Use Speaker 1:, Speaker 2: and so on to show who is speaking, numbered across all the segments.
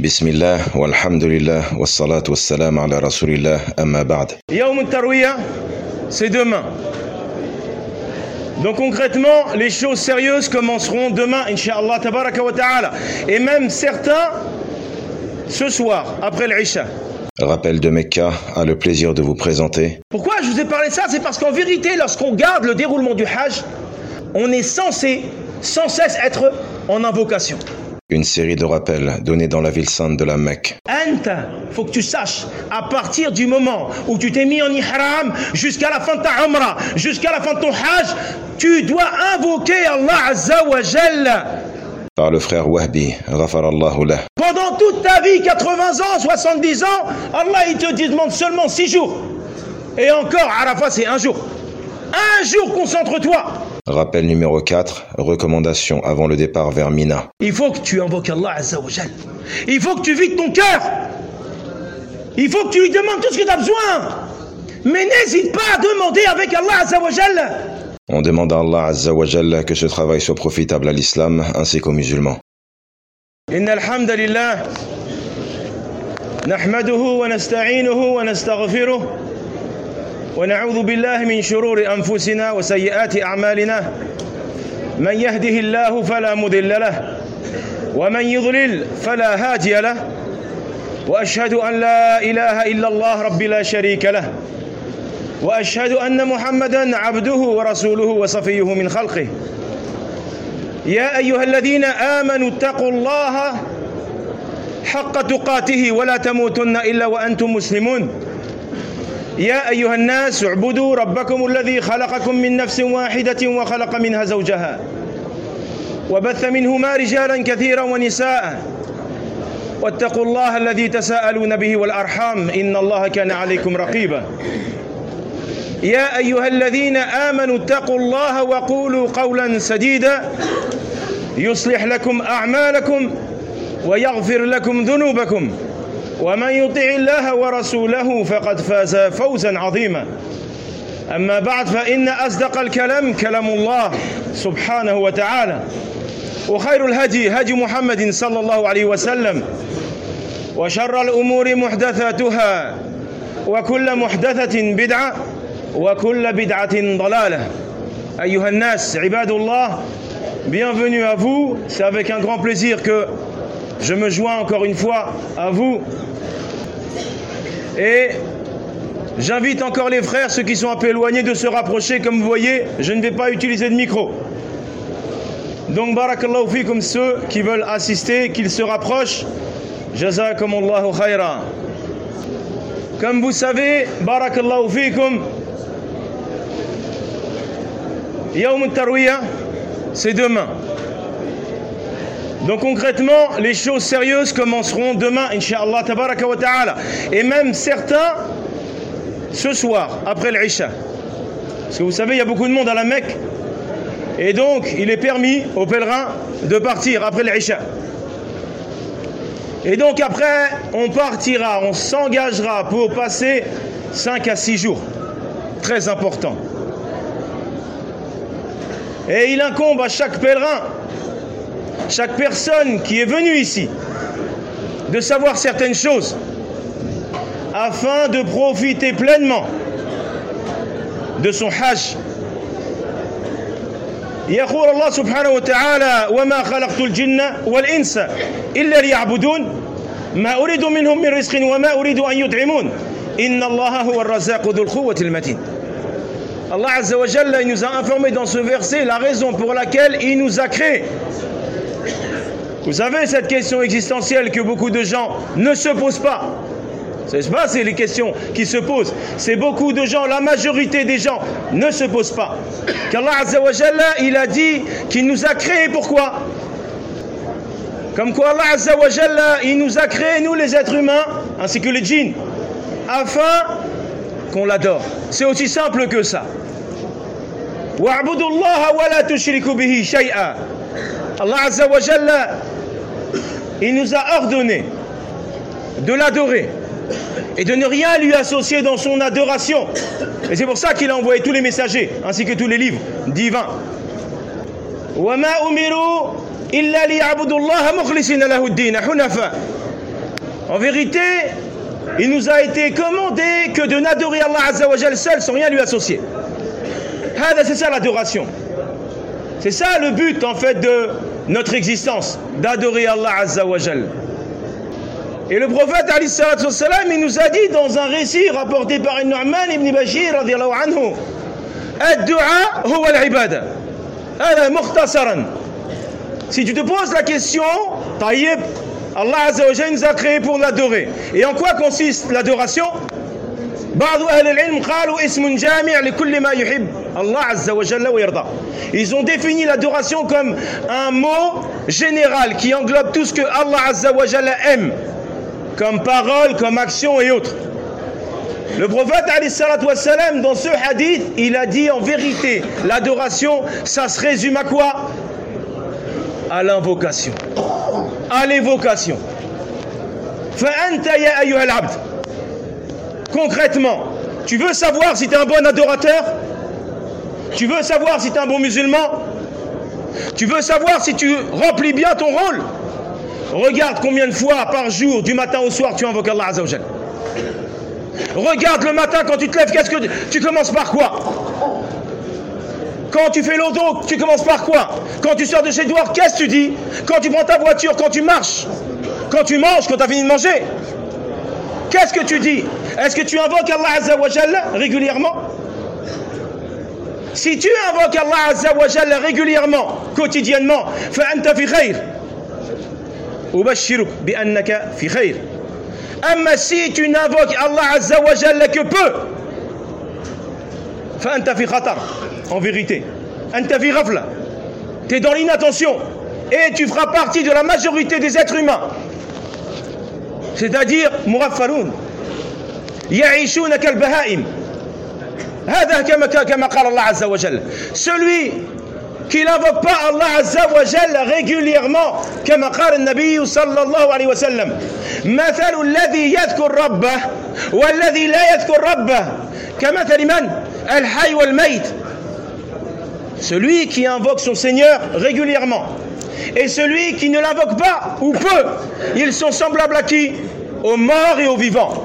Speaker 1: Bismillah, walhamdulillah, wassalat wassalam ala rasulillah, amma ba'd.
Speaker 2: Yawm al-Tarwiyah, c'est demain. Donc concrètement, les choses sérieuses commenceront demain, Inch'Allah, tabaraka wa ta'ala. Et même certains, ce soir, après l'Isha.
Speaker 1: Rappel de Mecca a le plaisir de vous présenter.
Speaker 2: Pourquoi je vous ai parlé de ça? C'est parce qu'en vérité, lorsqu'on regarde le déroulement du Hajj, on est censé, sans cesse, être en invocation.
Speaker 1: Une série de rappels donnés dans la ville sainte de la Mecque.
Speaker 2: Anta, faut que tu saches, à partir du moment où tu t'es mis en ihram, jusqu'à la fin de ta umrah, jusqu'à la fin de ton hajj, tu dois invoquer Allah Azza wa Jalla.
Speaker 1: Par le frère Wahbi, ghafarallahu lah.
Speaker 2: Pendant toute ta vie, 80 ans, 70 ans, Allah il te demande seulement 6 jours. Et encore, Arafat c'est 1 jour. 1 jour, concentre-toi.
Speaker 1: Rappel numéro 4, recommandation avant le départ vers Mina.
Speaker 2: Il faut que tu invoques Allah Azza wa Jal. Il faut que tu vides ton cœur. Il faut que tu lui demandes tout ce que tu as besoin. Mais n'hésite pas à demander avec Allah Azza wa Jal.
Speaker 1: On demande à Allah Azza wa Jal que ce travail soit profitable à l'islam ainsi qu'aux musulmans.
Speaker 2: Inna alhamdulillah, nahmaduhu wa nasta'inuhu wa nastaghfiruh. ونعوذ بالله من شرور أنفسنا وسيئات أعمالنا من يهده الله فلا مضل له ومن يضلل فلا هادي له وأشهد أن لا إله إلا الله رب لا شريك له وأشهد أن محمدا عبده ورسوله وصفيه من خلقه يا أيها الذين آمنوا اتقوا الله حق تقاته ولا تموتن إلا وأنتم مسلمون يا أيها الناس اعبدوا ربكم الذي خلقكم من نفس واحدة وخلق منها زوجها وبث منهما رجالا كثيرا ونساء واتقوا الله الذي تساءلون به والأرحام إن الله كان عليكم رقيبا يا أيها الذين آمنوا اتقوا الله وقولوا قولا سديدا يصلح لكم أعمالكم ويغفر لكم ذنوبكم ومن يطع الله ورسوله فقد فاز فوزا عظيما أما بعد فإن أصدق الكلام كلام الله سبحانه وتعالى وخير الهدي هدي محمد صلى الله عليه وسلم وشر الأمور محدثاتها وكل محدثة بدعة وكل بدعة ضلالة أيها الناس عباد الله bienvenue à vous, c'est avec un grand plaisir que je me joins encore une fois à vous. Et j'invite encore les frères, ceux qui sont un peu éloignés, de se rapprocher. Comme vous voyez, je ne vais pas utiliser de micro. Donc, barakallahu fikum, ceux qui veulent assister, qu'ils se rapprochent. Jazakumullahu khayra. Comme vous savez, barakallahu fikum, Yawm al-Tarwiyah, c'est demain. Donc concrètement, les choses sérieuses commenceront demain, Inch'Allah, tabaraka wa ta'ala. Et même certains, ce soir, après l'Isha. Parce que vous savez, il y a beaucoup de monde à la Mecque. Et donc, il est permis aux pèlerins de partir après l'Isha. Et donc après, on partira, on s'engagera pour passer 5 à 6 jours. Très important. Et il incombe à chaque pèlerin, chaque personne qui est venue ici, de savoir certaines choses afin de profiter pleinement de son hajj. يقول الله سبحانه وتعالى وما خلقت الجن والإنس إلا ليعبدون ما أريد منهم من رزق وما أريد أن يطعمون إن الله هو الرزاق ذو القوة المتين. Allah Azza wa Jalla, il nous a informé dans ce verset la raison pour laquelle il nous a créés. Vous savez, cette question existentielle que beaucoup de gens ne se posent pas. C'est pas, c'est les questions qui se posent. C'est beaucoup de gens, la majorité des gens ne se posent pas. Qu'Allah Azza wa Jalla, il a dit qu'il nous a créés pourquoi? Comme quoi Allah Azza wa Jalla, il nous a créés, nous les êtres humains, ainsi que les djinns, afin qu'on l'adore. C'est aussi simple que ça. Wa'budullaha wa la tushriku bihi shay'a. Allah Azza wa Jalla, il nous a ordonné de l'adorer et de ne rien lui associer dans son adoration. Et c'est pour ça qu'il a envoyé tous les messagers ainsi que tous les livres divins. Wa ma umiru إلا ليعبدوا الله مخلصين له الدين حنفاء En vérité, il nous a été commandé que de n'adorer Allah Azza wa Jal seul sans rien lui associer. C'est ça l'adoration. C'est ça le but en fait de notre existence, d'adorer Allah Azza wa Jal. Et le prophète alayhi salatu wassalam, il nous a dit dans un récit rapporté par Nu'man ibn Bashir radiyallahu anhu, ad-du'a huwa al-ibada. Hada mukhtasaran. Si tu te poses la question, taïb, Allah Azza wa Jal nous a créé pour l'adorer. Et en quoi consiste l'adoration? Ils ont défini l'adoration comme un mot général qui englobe tout ce que Allah Azza wa Jalla aime, comme parole, comme action et autres. Le prophète alayhi salatu wassalam, dans ce hadith, il a dit en vérité, l'adoration, ça se résume à quoi? À l'invocation, à l'évocation. Fa'anta ya ayyuhal abd. Concrètement, tu veux savoir si tu es un bon adorateur? Tu veux savoir si tu es un bon musulman? Tu veux savoir si tu remplis bien ton rôle? Regarde combien de fois par jour, du matin au soir, tu invoques Allah Azza wa Jal. Regarde le matin quand tu te lèves, qu'est-ce que tu commences par quoi? Quand tu fais l'odo, tu commences par quoi? Quand tu sors de chez toi, qu'est-ce que tu dis? Quand tu prends ta voiture, quand tu marches, quand tu manges, quand tu as fini de manger, qu'est-ce que tu dis? Est-ce que tu invoques Allah Azza wa Jalla régulièrement? Si tu invoques Allah Azza wa Jalla régulièrement, quotidiennement, فأنت في خير. أبشرك بأنك في خير. أما si tu n'invoques Allah Azza wa Jalla que peu, فأنت في خطر. En vérité, أنت في غفلة. Tu es dans l'inattention et tu feras partie de la majorité des êtres humains. C'est-à-dire مغفلون يعيشون كالبهائم. هذا كما قال الله عز وجل. Celui qui n'invoque pas Allah Azza wa Jalla régulièrement, كما قال النبي صلى الله عليه وسلم مثل الذي يذكر ربه والذي لا يذكر ربه كمثل من الحي والميت. Celui qui invoque son Seigneur régulièrement et celui qui ne l'invoque pas ou peu, ils sont semblables à qui? Aux morts et aux vivants.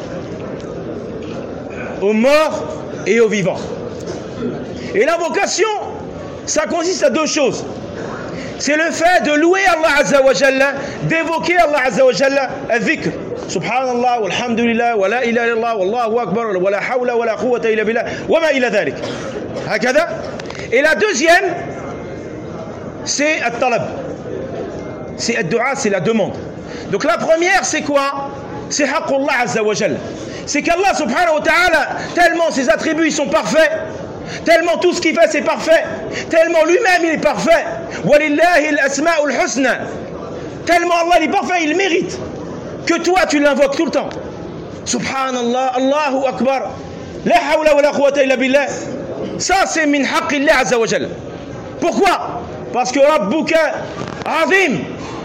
Speaker 2: Aux morts et aux vivants. Et l'invocation, ça consiste à deux choses. C'est le fait de louer Allah Azza wa Jalla, d'évoquer Allah Azza wa Jalla, al-dhikr. Subhanallah, walhamdulillah, wa la ilaha illallah, wallahu akbar, wa la hawla wa la quwwata illa billah, wa ma ila dhalik. Hakada. Et la deuxième, c'est at-talab. C'est ad-du'a, c'est la demande. Donc la première, c'est quoi? C'est haqqullah Azza wa Jalla. C'est qu'Allah subhanahu wa ta'ala, tellement ses attributs ils sont parfaits, tellement tout ce qu'il fait c'est parfait, tellement lui-même il est parfait. Walillahi al-asma'ul husna. Tellement Allah il est parfait, il mérite que toi tu l'invoques tout le temps. Subhanallah, Allahu akbar, la hawla wa la quwwata illa billah. Ça c'est min haqqillah Azza wa Jalla. Pourquoi? Parce que Rabbuka azim,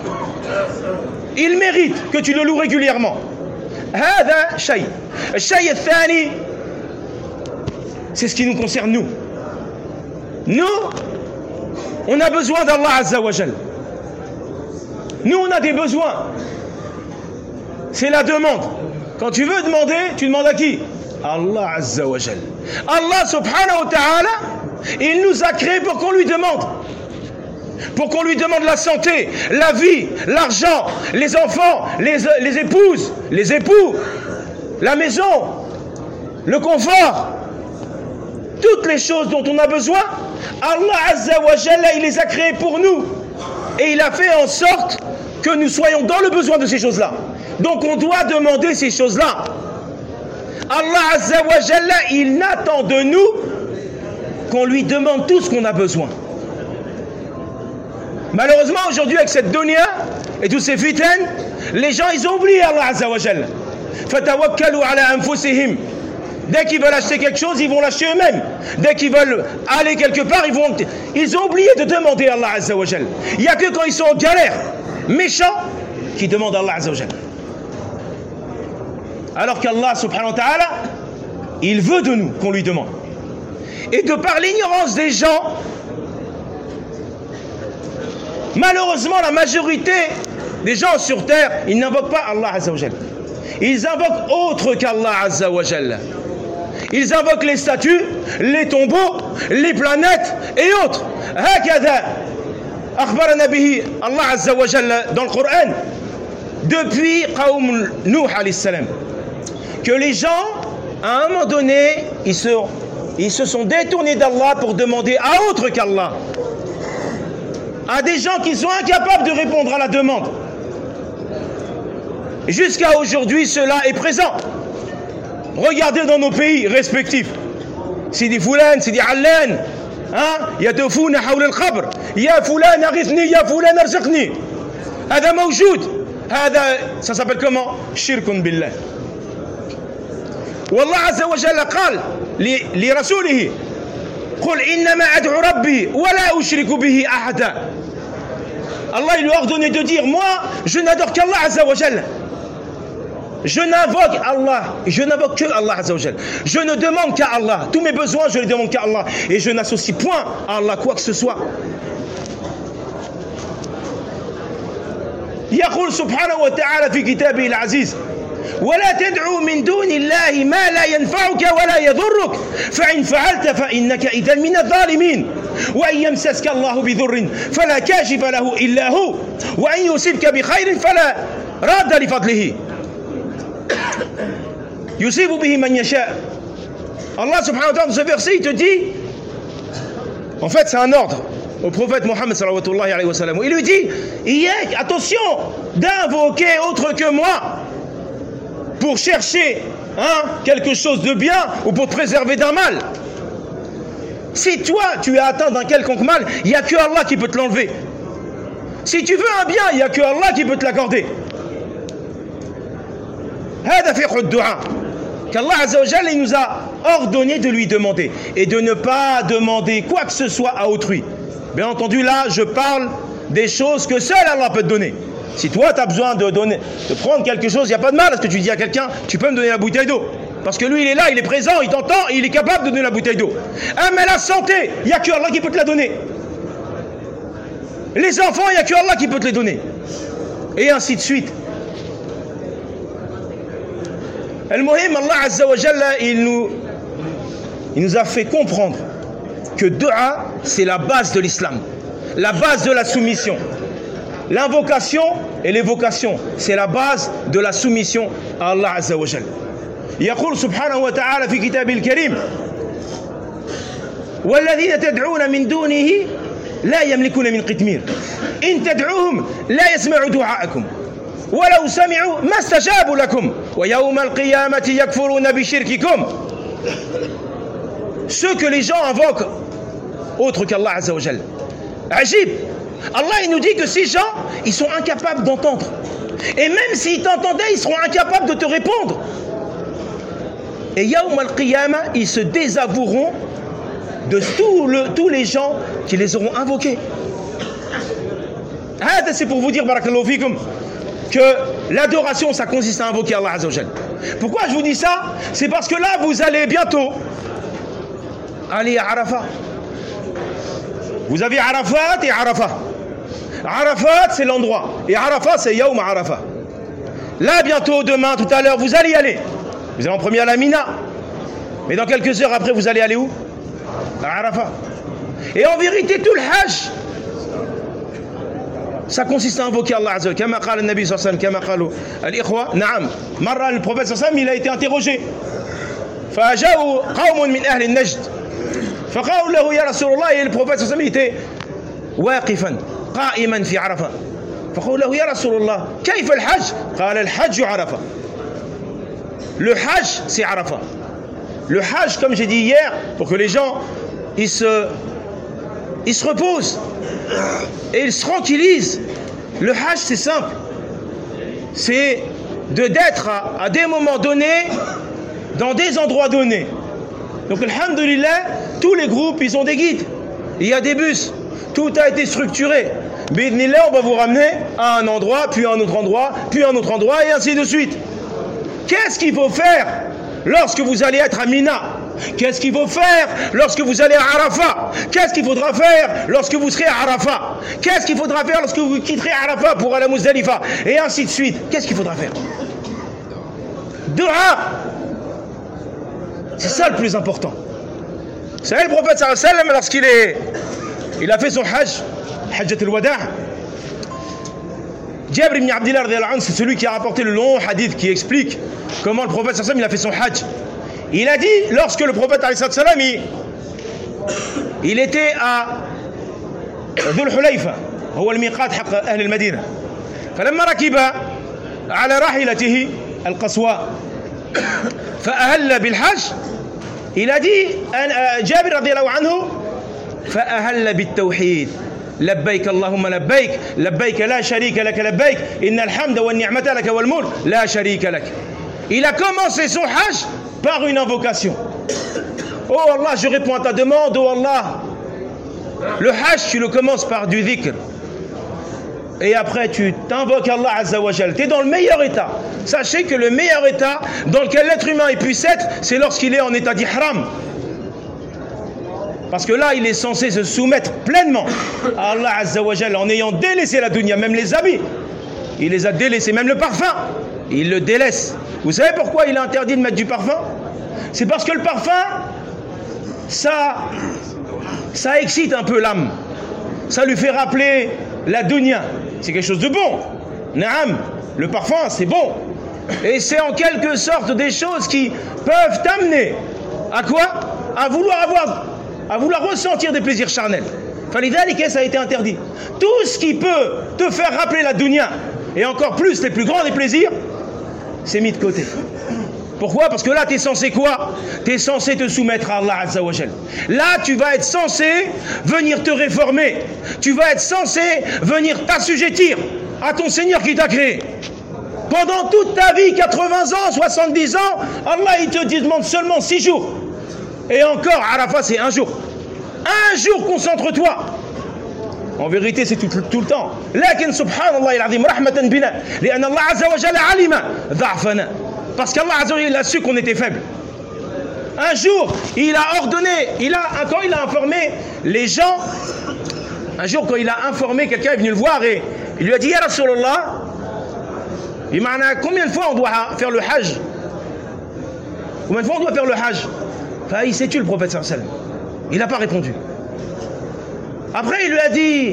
Speaker 2: il mérite que tu le loues régulièrement. هذا شيء. الشيء الثاني, c'est ce qui nous concerne nous. Nous, on a besoin d'Allah Azza wa Jal. Nous, on a des besoins. C'est la demande. Quand tu veux demander, tu demandes à qui? Allah Azza wa Jal. Allah subhanahu wa ta'ala, il nous a créés pour qu'on lui demande. Pour qu'on lui demande la santé, la vie, l'argent, les enfants, les épouses, les époux, la maison, le confort, toutes les choses dont on a besoin, Allah Azza wa Jalla, il les a créées pour nous. Et il a fait en sorte que nous soyons dans le besoin de ces choses-là. Donc on doit demander ces choses-là. Allah Azza wa Jalla, il n'attend de nous qu'on lui demande tout ce qu'on a besoin. Malheureusement aujourd'hui avec cette dunya et tous ces fitanes, les gens ils ont oublié Allah Azza wa Jalla. Fatawakkalu ala anfusihim. Dès qu'ils veulent acheter quelque chose, ils vont l'acheter eux-mêmes. Dès qu'ils veulent aller quelque part, ils ont oublié de demander à Allah Azza wa Jalla. Il n'y a que quand ils sont en galère, méchants, qui demandent à Allah Azza wa Jalla. Alors qu'Allah subhanahu wa ta'ala, il veut de nous qu'on lui demande. Et de par l'ignorance des gens, malheureusement, la majorité des gens sur terre, ils n'invoquent pas Allah Azza wa Jal. Ils invoquent autre qu'Allah Azza wa Jal. Ils invoquent les statues, les tombeaux, les planètes et autres. هكذا أخبرنا به Allah Azza wa Jal dans le Coran depuis Qawm Nuh alayhi salam, que les gens à un moment donné ils se sont détournés d'Allah pour demander à autre qu'Allah, à des gens qui sont incapables de répondre à la demande. Jusqu'à aujourd'hui, cela est présent. Regardez dans nos pays respectifs. Sidi Foulan, Sidi Allan, يتوفون حول القبر يا فلان أغثني يا فلان ارزقني. هذا موجود. هذا ça s'appelle comment? شرك بالله. والله عز وجل قال لرسوله قل إنما أدعو ربي ولا أشرك به أحدا. Allah il lui a ordonné de dire moi je n'adore qu'Allah Azza wa Jal. Je n'invoque Allah, je n'invoque que Allah Azza wa Jal. Je ne demande qu'à Allah. Tous mes besoins, je les demande qu'à Allah. Et je n'associe point à Allah quoi que ce soit. يقول سبحانه وتعالى في كتابه العزيز ولا تدعو من دون الله ما لا ينفعك ولا يضرك فإن فعلت فإنك إذا من الظالمين وإن يمسسك الله بضر فلا كاشف له إلا هو وإن يصبك بخير فلا راد لفضله يصيب به من يشاء. Allah subhanahu wa ta'ala dans ce verset il te dit, en fait c'est un ordre au prophète Mohammed sallallahu alayhi wa sallam, il lui dit attention d'invoquer autre que moi pour chercher quelque chose de bien ou pour te préserver d'un mal. Si toi tu es atteint d'un quelconque mal, il n'y a que Allah qui peut te l'enlever. Si tu veux un bien, il n'y a que Allah qui peut te l'accorder. هذا فقه الدعاء qu'Allah Azza wa Jalla il nous a ordonné de lui demander et de ne pas demander quoi que ce soit à autrui. Bien entendu là je parle des choses que seul Allah peut te donner. Si toi tu as besoin de prendre quelque chose, il n'y a pas de mal à ce que tu dis à quelqu'un, tu peux me donner la bouteille d'eau. Parce que lui il est là, il est présent, il t'entend et il est capable de donner la bouteille d'eau. Mais la santé, il n'y a que Allah qui peut te la donner. Les enfants, il n'y a que Allah qui peut te les donner. Et ainsi de suite. Al-Muhim, Allah Azza wa Jalla, il nous a fait comprendre que dua, c'est la base de l'islam, la base de la soumission. L'invocation et l'évocation, c'est la base de la soumission à Allah Azza wa Jalla. يقول سبحانه وتعالى في كتابه الكريم والذين تدعون من دونه لا يملكون من قطمير إن تدعوهم لا يسمعوا دعاءكم ولو سمعوا ما استجابوا لكم ويوم القيامة يكفرون بشرككم. Ceux que les gens invoquent autre qu'Allah Azza wa Jalla. Ajib. Allah il nous dit que ces gens ils sont incapables d'entendre. Et même s'ils t'entendaient, ils seront incapables de te répondre. Et Yawm al-Qiyamah, ils se désavoueront de tous les gens qui les auront invoqués. C'est pour vous dire, barakallahu fikum, que l'adoration, ça consiste à invoquer Allah Azza wa Jalla. Pourquoi je vous dis ça? C'est parce que là, vous allez bientôt aller à Arafat. Vous avez Arafat et Arafat. Arafat, c'est l'endroit. Et Arafat, c'est Yawm Arafat. Là, bientôt, demain, tout à l'heure, vous allez y aller. Vous allez en premier à la Mina. Mais dans quelques heures après, vous allez aller où? À Arafat. Et en vérité, tout le Hajj, ça consiste à invoquer Allah Azza wa Jalla. Kama qala al-Nabi sallallahu alayhi wa sallam, kama qalu al-ikhwa. Naam. Marra, le prophète sallallahu alayhi wa sallam, il a été interrogé. فجاءوا قوم من أهل النجد فقالوا له يا رسول الله. Et le prophète sallallahu alayhi wa sallam était واقفا قائما في عرفة فقالوا له يا رسول الله كيف الحج؟ قال الحج عرفة. Le Hajj, c'est Arafat. Le Hajj, comme j'ai dit hier, pour que les gens ils se reposent et ils se tranquillisent. Le Hajj, c'est simple. C'est d'être à des moments donnés, dans des endroits donnés. Donc, alhamdoulilah, tous les groupes, ils ont des guides. Il y a des bus. Tout a été structuré. Bidnillah, on va vous ramener à un endroit, puis à un autre endroit, puis à un autre endroit, et ainsi de suite. Qu'est-ce qu'il faut faire lorsque vous allez être à Mina? Qu'est-ce qu'il faut faire lorsque vous allez à Arafat? Qu'est-ce qu'il faudra faire lorsque vous serez à Arafat? Qu'est-ce qu'il faudra faire lorsque vous quitterez Arafat pour aller à Muzdalifa? Et ainsi de suite. Qu'est-ce qu'il faudra faire? Dua. C'est ça le plus important. Vous savez, le prophète sallallahu alayhi wa sallam, lorsqu'il a fait son hajj, Hajjat al-Wada', Jabir ibn Abdillah radiyallahu anhu, c'est celui qui a rapporté le long hadith qui explique comment le prophète sallallahu alayhi wa sallam, il a fait son hajj. Il a dit, lorsque le prophète sallallahu alayhi wa sallam, il était à Dhul Hulayfa, هو الميقات حق أهل المدينة. فلما ركب على راحلته القصواء فأهل بالحج، il a dit جابر رضي الله عنه فأهل بالتوحيد لبيك اللهم لبيك لبيك لا شريك لك لبيك إن الحمد والنعمة لك والملك لا شريك لك. Il a commencé son hajj par une invocation. Oh Allah, je réponds à ta demande. Oh Allah, le hajj, tu le commences par du dhikr. Et après, tu t'invoques Allah Azza wa Jal. Tu es dans le meilleur état. Sachez que le meilleur état dans lequel l'être humain puisse être, c'est lorsqu'il est en état d'ihram. Parce que là, il est censé se soumettre pleinement à Allah Azza wa Jal en ayant délaissé la dunya, même les habits. Il les a délaissés, même le parfum. Il le délaisse. Vous savez pourquoi il est interdit de mettre du parfum? C'est parce que le parfum, ça excite un peu l'âme. Ça lui fait rappeler la dunya. C'est quelque chose de bon. Naam, le parfum, c'est bon. Et c'est en quelque sorte des choses qui peuvent t'amener à quoi? À vouloir ressentir des plaisirs charnels. Falidhalika, ça a été interdit. Tout ce qui peut te faire rappeler la dunya, et encore plus les plus grands des plaisirs, c'est mis de côté. Pourquoi? Parce que là, tu es censé quoi? Tu es censé te soumettre à Allah Azza wa Jal. Là, tu vas être censé venir te réformer. Tu vas être censé venir t'assujettir à ton Seigneur qui t'a créé. Pendant toute ta vie, 80 ans, 70 ans, Allah, il te demande seulement 6 jours. Et encore, Arafat, c'est un jour. Un jour, concentre-toi. En vérité, c'est tout le temps. Lakin subhanallah al-azim rahmatan bina, li'anna Allah Azza wa Jalla alima dha'fana. Parce qu'Allah Azza wa Jalla a su qu'on était faible. Un jour, il a ordonné, quand il a informé les gens, un jour quand il a informé, quelqu'un est venu le voir et il lui a dit, Ya Rasulallah, combien de fois on doit faire le hajj? Combien de fois on doit faire le hajj? Enfin, il s'est tué le prophète sallallahu alayhi wa sallam. Il n'a pas répondu. Après, il lui a dit,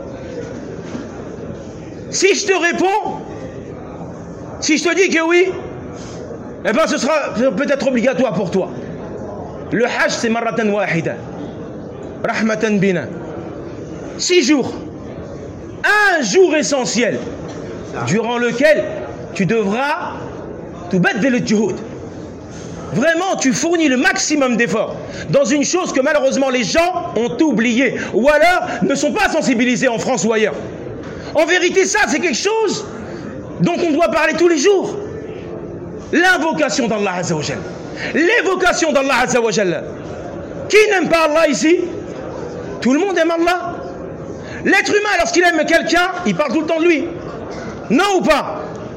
Speaker 2: si je te réponds, si je te dis que oui, eh bien ce sera peut-être obligatoire pour toi. Le hajj, c'est marratan wahida. Rahmatan bina. 6 jours. Un jour essentiel, durant lequel tu devras tubaddil al-juhud. Vraiment, tu fournis le maximum d'efforts dans une chose que malheureusement les gens ont oubliée ou alors ne sont pas sensibilisés en France ou ailleurs. En vérité, ça, c'est quelque chose dont on doit parler tous les jours. L'invocation d'Allah Azza wa Jal. L'évocation d'Allah Azza wa Jal. Qui n'aime pas Allah ici? Tout le monde aime Allah. L'être humain, lorsqu'il aime quelqu'un, il parle tout le temps de lui. Non ou pas?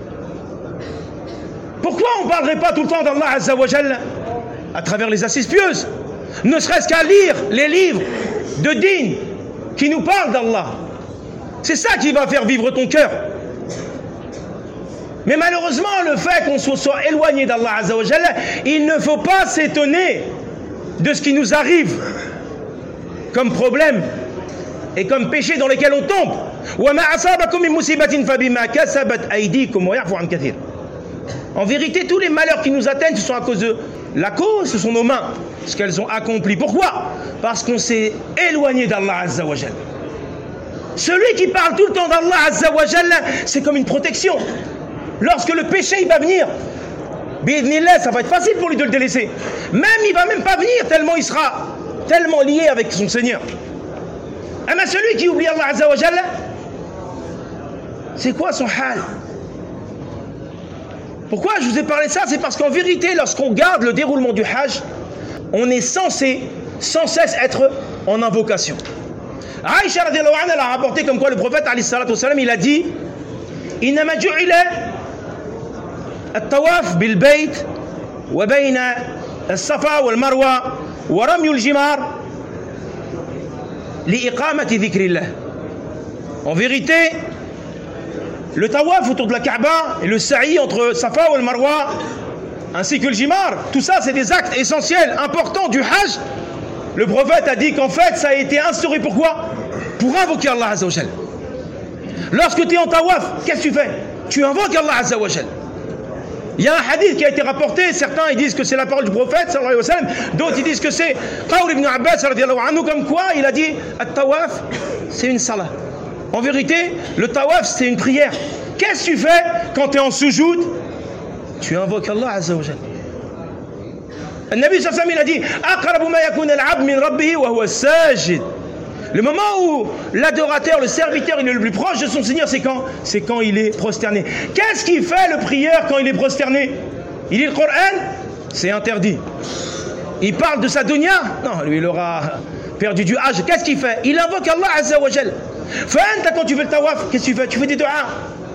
Speaker 2: Pourquoi on ne parlerait pas tout le temps d'Allah Azza wa Jal à travers les assises pieuses? Ne serait-ce qu'à lire les livres de din qui nous parlent d'Allah. C'est ça qui va faire vivre ton cœur. Mais malheureusement, le fait qu'on soit éloigné d'Allah Azza wa Jal, il ne faut pas s'étonner de ce qui nous arrive comme problème et comme péché dans lesquels on tombe. En vérité, tous les malheurs qui nous atteignent, ce sont à cause de la cause, ce sont nos mains, ce qu'elles ont accompli. Pourquoi? Parce qu'on s'est éloigné d'Allah Azza wa Jal. Celui qui parle tout le temps d'Allah Azza wa Jal, c'est comme une protection. Lorsque le péché il va venir, bi'idhnillah, ça va être facile pour lui de le délaisser. Même il va même pas venir tellement il sera tellement lié avec son Seigneur. Mais celui qui oublie Allah Azza wa Jal, c'est quoi son hal? Pourquoi je vous ai parlé de ça? C'est parce qu'en vérité, lorsqu'on garde le déroulement du hajj, on est censé sans cesse être en invocation. Aïcha radhiyallahu anha a rapporté comme quoi le prophète alayhi salatu wassalam, il a dit إنما جعل الطواف بالبيت وبين الصفا والمروة ورمي الجمار لإقامة ذكر الله. En vérité, le tawaf autour de la Kaaba et le sa'i entre Safa ou le Marwa, ainsi que le jimar, tout ça c'est des actes essentiels, importants du hajj. Le prophète a dit qu'en fait ça a été instauré pourquoi? Pour invoquer Allah Azza wa Jal. Lorsque tu es en tawaf, qu'est-ce que tu fais? Tu invoques Allah Azza wa Jal. Il y a un hadith qui a été rapporté, certains ils disent que c'est la parole du prophète sallallahu alayhi wa sallam, d'autres ils disent que c'est Qawl ibn Abbas radiyallahu anhu, comme quoi il a dit at-tawaf c'est une salat. En vérité, le tawaf c'est une prière. Qu'est-ce que tu fais quand tu es en sujoud? Tu invoques Allah Azza wa Jal. Le Nabi sallallahu alayhi wa sallam il a dit aqrabu ma yakun al-'abd min rabbih wa huwa sajid. Le moment où l'adorateur, le serviteur, il est le plus proche de son Seigneur, c'est quand? C'est quand il est prosterné. Qu'est-ce qu'il fait le prieur quand il est prosterné? Il lit le Coran? C'est interdit. Il parle de sa dunya? Non, lui il aura perdu du hajj. Qu'est-ce qu'il fait? Il invoque Allah Azza wa Jal. Quand tu fais le tawaf, qu'est-ce que tu fais? Tu fais des du'as.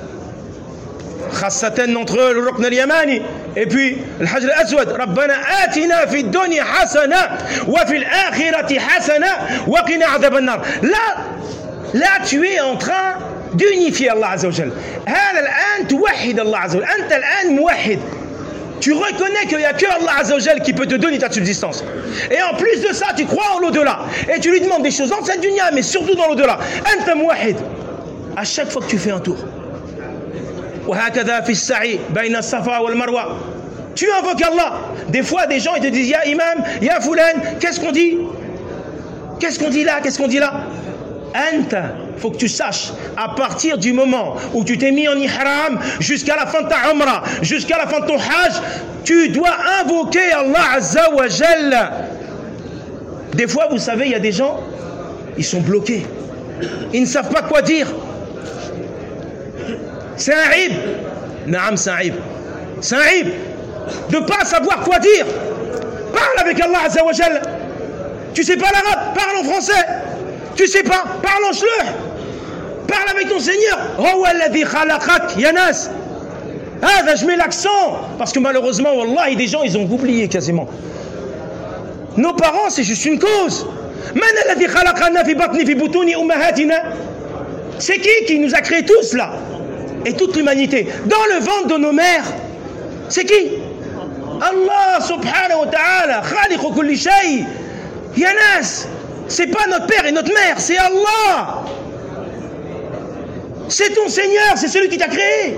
Speaker 2: Khassatan entre le Rukn al-Yamani et puis le Hajj al-Aswad. Rabbana atina fi dunya hasana wa fil akhirati hasana wa qina adhab an-nar. Là tu es en train d'unifier Allah Azza wa Jal. هذا الآن توحد الله عز وجل. أنت الآن موحد. Tu reconnais qu'il n'y a que Allah Azza wa Jal qui peut te donner ta subsistance. Et en plus de ça, tu crois en l'au-delà. Et tu lui demandes des choses dans cette dunya, mais surtout dans l'au-delà. Anta muwahhid. À chaque fois que tu fais un tour. وهكذا في السعي بين الصفا والمروة. Tu invoques Allah. Des fois, des gens ils te disent Ya imam, Ya fulan, qu'est-ce qu'on dit? Qu'est-ce qu'on dit là? Qu'est-ce qu'on dit là? Anta, faut que tu saches, à partir du moment où tu t'es mis en ihram jusqu'à la fin de ta umrah, jusqu'à la fin de ton hajj, tu dois invoquer Allah Azza wa Jalla. Des fois, vous savez, il y a des gens, ils sont bloqués. Ils ne savent pas quoi dire. C'est un aïb. Naam, c'est un aïb. C'est un aïb de ne pas savoir quoi dire. Parle avec Allah Azza wa Jalla. Tu sais pas l'arabe, parle en français. Tu sais pas, parle en shluh. Parle avec ton Seigneur. Huwa alladhi khalaqak ya nas. Ah, je mets l'accent parce que malheureusement, wallahi, des gens ils ont oublié quasiment. Nos parents, c'est juste une cause. Man alladhi khalaqana fi batni fi butuni ummahatina. C'est qui nous a créés tous là? Et toute l'humanité dans le ventre de nos mères. C'est qui? Allah subhanahu wa ta'ala khaliqu kulli shay. Ya nas. C'est pas notre père et notre mère, c'est Allah. C'est ton Seigneur, c'est celui qui t'a créé.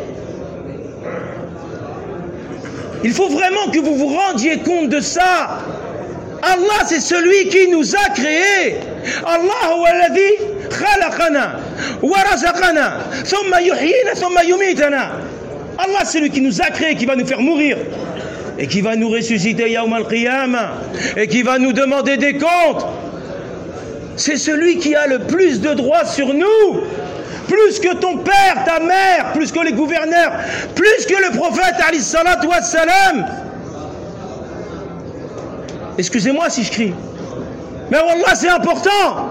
Speaker 2: Il faut vraiment que vous vous rendiez compte de ça. Allah, c'est celui qui nous a créés. Allah huwa alladhi khalaqana wa razaqana thumma yuhyina thumma yumitana. Allah, c'est celui qui nous a créés, qui va nous faire mourir et qui va nous ressusciter yawm al-qiyamah et qui va nous demander des comptes. C'est celui qui a le plus de droits sur nous, plus que ton père, ta mère, plus que les gouverneurs, plus que le prophète alayhi salatu wassalam. Excusez-moi si je crie, mais wallah c'est important.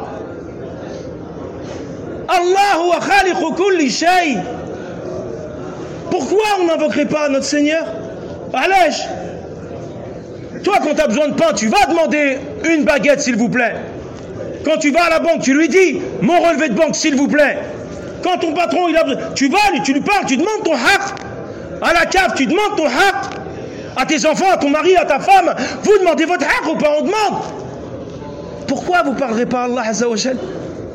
Speaker 2: Allah huwa khaliqu kulli shay. Pourquoi on n'invoquerait pas notre Seigneur? Allège. Toi quand tu as besoin de pain, tu vas demander une baguette s'il vous plaît. Quand tu vas à la banque, tu lui dis mon relevé de banque s'il vous plaît. Quand ton patron il a besoin, tu vas, tu lui parles, tu demandes ton haqq. À la cave, tu demandes ton haqq. À tes enfants, à ton mari, à ta femme, vous demandez votre haqq ou pas? On demande. Pourquoi vous ne parlerez pas à Allah Azza wa Jal?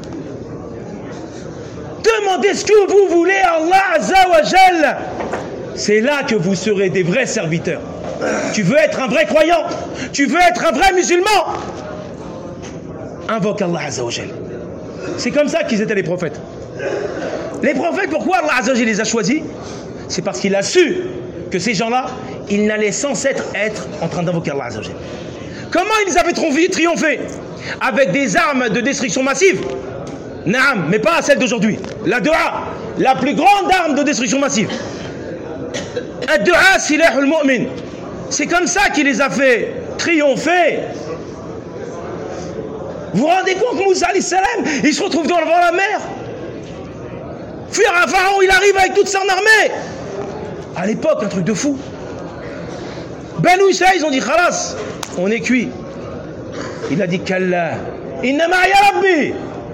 Speaker 2: Demandez ce que vous voulez à Allah Azza wa Jal. C'est là que vous serez des vrais serviteurs. Tu veux être un vrai croyant? Tu veux être un vrai musulman? Invoque Allah Azza wa Jal. C'est comme ça qu'ils étaient les prophètes. Les prophètes, pourquoi Allah Azza wa Jal les a choisis? C'est parce qu'il a su que ces gens-là, ils n'allaient sans cesse être en train d'invoquer Allah Azza wa Jal. Comment ils avaient triomphé? Avec des armes de destruction massive. Naam, mais pas celle d'aujourd'hui. La dua, la plus grande arme de destruction massive. Ad-du'a silahul mu'min. C'est comme ça qu'il les a fait triompher. Vous vous rendez compte, Moussa alayhi salam, il se retrouve devant la mer. Pharaon, il arrive avec toute son armée. À l'époque, un truc de fou. Banu Israël, ils ont dit, khalas, on est cuit. Il a dit Kalla, inna ma'a rabbi.